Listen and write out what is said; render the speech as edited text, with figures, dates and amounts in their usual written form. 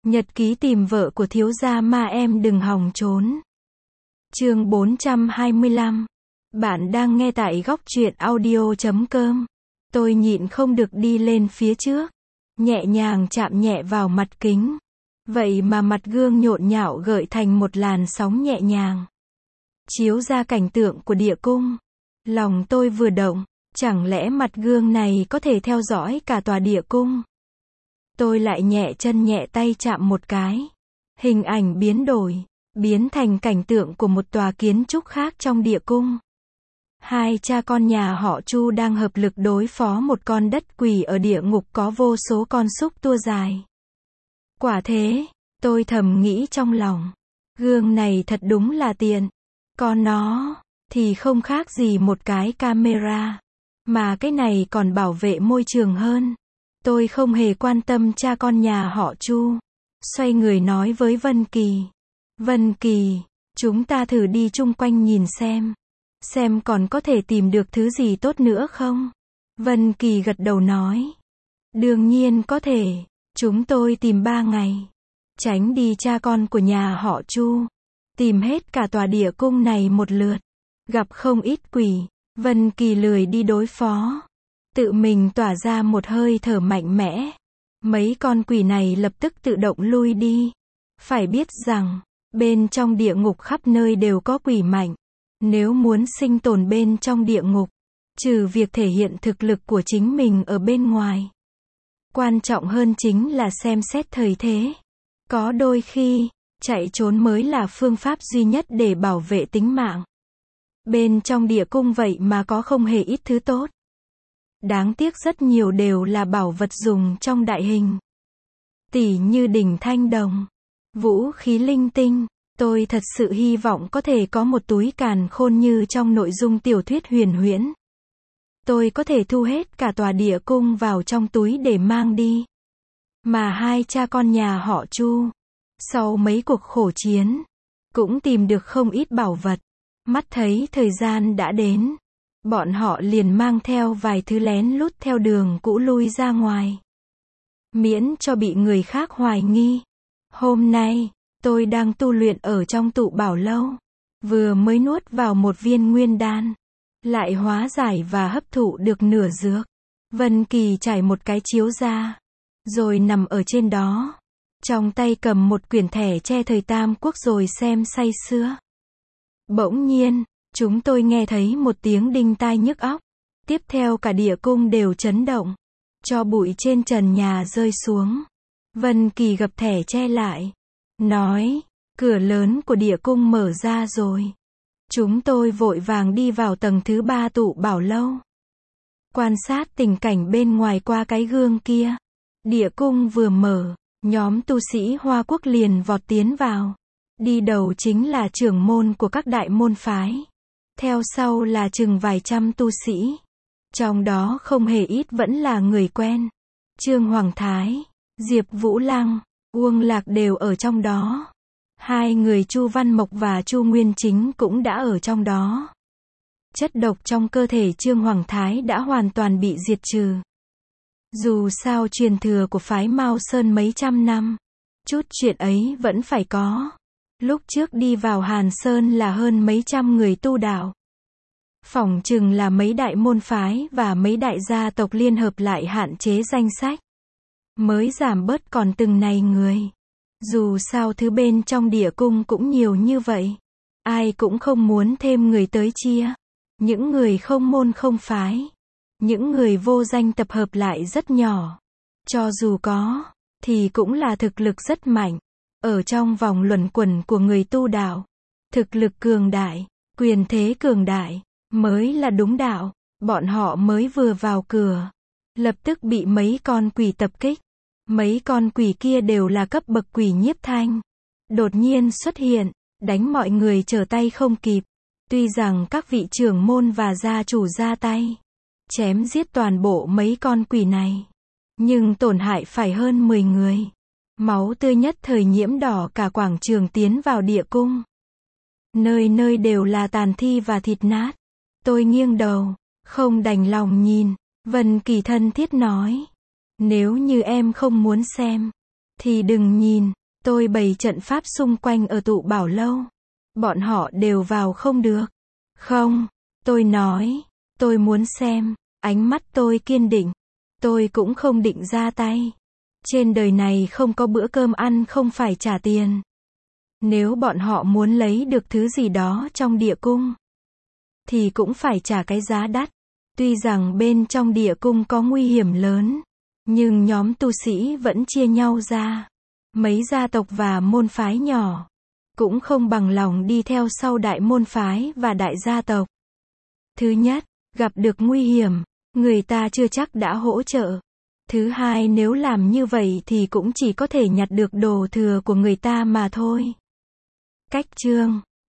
Nhật ký tìm vợ của thiếu gia ma em đừng hòng trốn. Chương 425. Bạn đang nghe tại góc truyện audio.com. Tôi nhịn không được đi lên phía trước, nhẹ nhàng chạm nhẹ vào mặt kính. Vậy mà mặt gương nhộn nhạo gợi thành một làn sóng nhẹ nhàng, chiếu ra cảnh tượng của địa cung. Lòng tôi vừa động, chẳng lẽ mặt gương này có thể theo dõi cả tòa địa cung? Tôi lại nhẹ chân nhẹ tay chạm một cái. Hình ảnh biến đổi, biến thành cảnh tượng của một tòa kiến trúc khác trong địa cung. Hai cha con nhà họ Chu đang hợp lực đối phó một con đất quỷ ở địa ngục có vô số con xúc tua dài. Quả thế, tôi thầm nghĩ trong lòng. Gương này thật đúng là tiện. Còn nó, thì không khác gì một cái camera. Mà cái này còn bảo vệ môi trường hơn. Tôi không hề quan tâm cha con nhà họ Chu. Xoay người nói với Vân Kỳ. Vân Kỳ, chúng ta thử đi chung quanh nhìn xem còn có thể tìm được thứ gì tốt nữa không? Vân Kỳ gật đầu nói. Đương nhiên có thể, chúng tôi tìm 3 ngày. Tránh đi cha con của nhà họ Chu. Tìm hết cả tòa địa cung này một lượt. Gặp không ít quỷ, Vân Kỳ lười đi đối phó. Tự mình tỏa ra một hơi thở mạnh mẽ. Mấy con quỷ này lập tức tự động lui đi. Phải biết rằng, bên trong địa ngục khắp nơi đều có quỷ mạnh. Nếu muốn sinh tồn bên trong địa ngục, trừ việc thể hiện thực lực của chính mình ở bên ngoài, quan trọng hơn chính là xem xét thời thế. Có đôi khi, chạy trốn mới là phương pháp duy nhất để bảo vệ tính mạng. Bên trong địa cung vậy mà có không hề ít thứ tốt. Đáng tiếc rất nhiều đều là bảo vật dùng trong đại hình. Tỉ như đỉnh thanh đồng, vũ khí linh tinh. Tôi thật sự hy vọng có thể có một túi càn khôn như trong nội dung tiểu thuyết huyền huyễn. Tôi có thể thu hết cả tòa địa cung vào trong túi để mang đi. Mà hai cha con nhà họ Chu, sau mấy cuộc khổ chiến, cũng tìm được không ít bảo vật. Mắt thấy thời gian đã đến, bọn họ liền mang theo vài thứ lén lút theo đường cũ lui ra ngoài. Miễn cho bị người khác hoài nghi. Hôm nay, tôi đang tu luyện ở trong tụ bảo lâu. Vừa mới nuốt vào một viên nguyên đan, lại hóa giải và hấp thụ được nửa dược. Vân Kỳ trải một cái chiếu ra, rồi nằm ở trên đó. Trong tay cầm một quyển thẻ tre thời Tam Quốc rồi xem say sưa. Bỗng nhiên, chúng tôi nghe thấy một tiếng đinh tai nhức óc. Tiếp theo cả địa cung đều chấn động. Tro bụi trên trần nhà rơi xuống. Vân Kỳ gập thẻ tre lại, nói, cửa lớn của địa cung mở ra rồi. Chúng tôi vội vàng đi vào tầng thứ 3 tụ bảo lâu. Quan sát tình cảnh bên ngoài qua cái gương kia. Địa cung vừa mở, nhóm tu sĩ Hoa Quốc liền vọt tiến vào. Đi đầu chính là trưởng môn của các đại môn phái. Theo sau là chừng vài trăm tu sĩ. Trong đó không hề ít vẫn là người quen. Trương Hoàng Thái, Diệp Vũ Lăng, Uông Lạc đều ở trong đó. Hai người Chu Văn Mộc và Chu Nguyên Chính cũng đã ở trong đó. Chất độc trong cơ thể Trương Hoàng Thái đã hoàn toàn bị diệt trừ. Dù sao truyền thừa của phái Mao Sơn mấy trăm năm, chút chuyện ấy vẫn phải có. Lúc trước đi vào Hàn Sơn là hơn mấy trăm người tu đạo. Phỏng chừng là mấy đại môn phái và mấy đại gia tộc liên hợp lại hạn chế danh sách, mới giảm bớt còn từng này người. Dù sao thứ bên trong địa cung cũng nhiều như vậy. Ai cũng không muốn thêm người tới chia. Những người không môn không phái, những người vô danh tập hợp lại rất nhỏ. Cho dù có, thì cũng là thực lực rất mạnh. Ở trong vòng luẩn quẩn của người tu đạo, thực lực cường đại, quyền thế cường đại, mới là đúng đạo. Bọn họ mới vừa vào cửa, lập tức bị mấy con quỷ tập kích. Mấy con quỷ kia đều là cấp bậc quỷ nhiếp thanh. Đột nhiên xuất hiện, đánh mọi người trở tay không kịp. Tuy rằng các vị trưởng môn và gia chủ ra tay, chém giết toàn bộ mấy con quỷ này, nhưng tổn hại phải hơn 10 người. Máu tươi nhất thời nhiễm đỏ cả quảng trường tiến vào địa cung. Nơi nơi đều là tàn thi và thịt nát. Tôi nghiêng đầu, không đành lòng nhìn. Vân Kỳ thân thiết nói, nếu như em không muốn xem, thì đừng nhìn, tôi bày trận pháp xung quanh ở tụ bảo lâu. Bọn họ đều vào không được. Không, tôi nói, tôi muốn xem, ánh mắt tôi kiên định. Tôi cũng không định ra tay. Trên đời này không có bữa cơm ăn không phải trả tiền. Nếu bọn họ muốn lấy được thứ gì đó trong địa cung, thì cũng phải trả cái giá đắt. Tuy rằng bên trong địa cung có nguy hiểm lớn, nhưng nhóm tu sĩ vẫn chia nhau ra. Mấy gia tộc và môn phái nhỏ, cũng không bằng lòng đi theo sau đại môn phái và đại gia tộc. Thứ nhất, gặp được nguy hiểm, người ta chưa chắc đã hỗ trợ. Thứ hai, nếu làm như vậy thì cũng chỉ có thể nhặt được đồ thừa của người ta mà thôi. Cách chương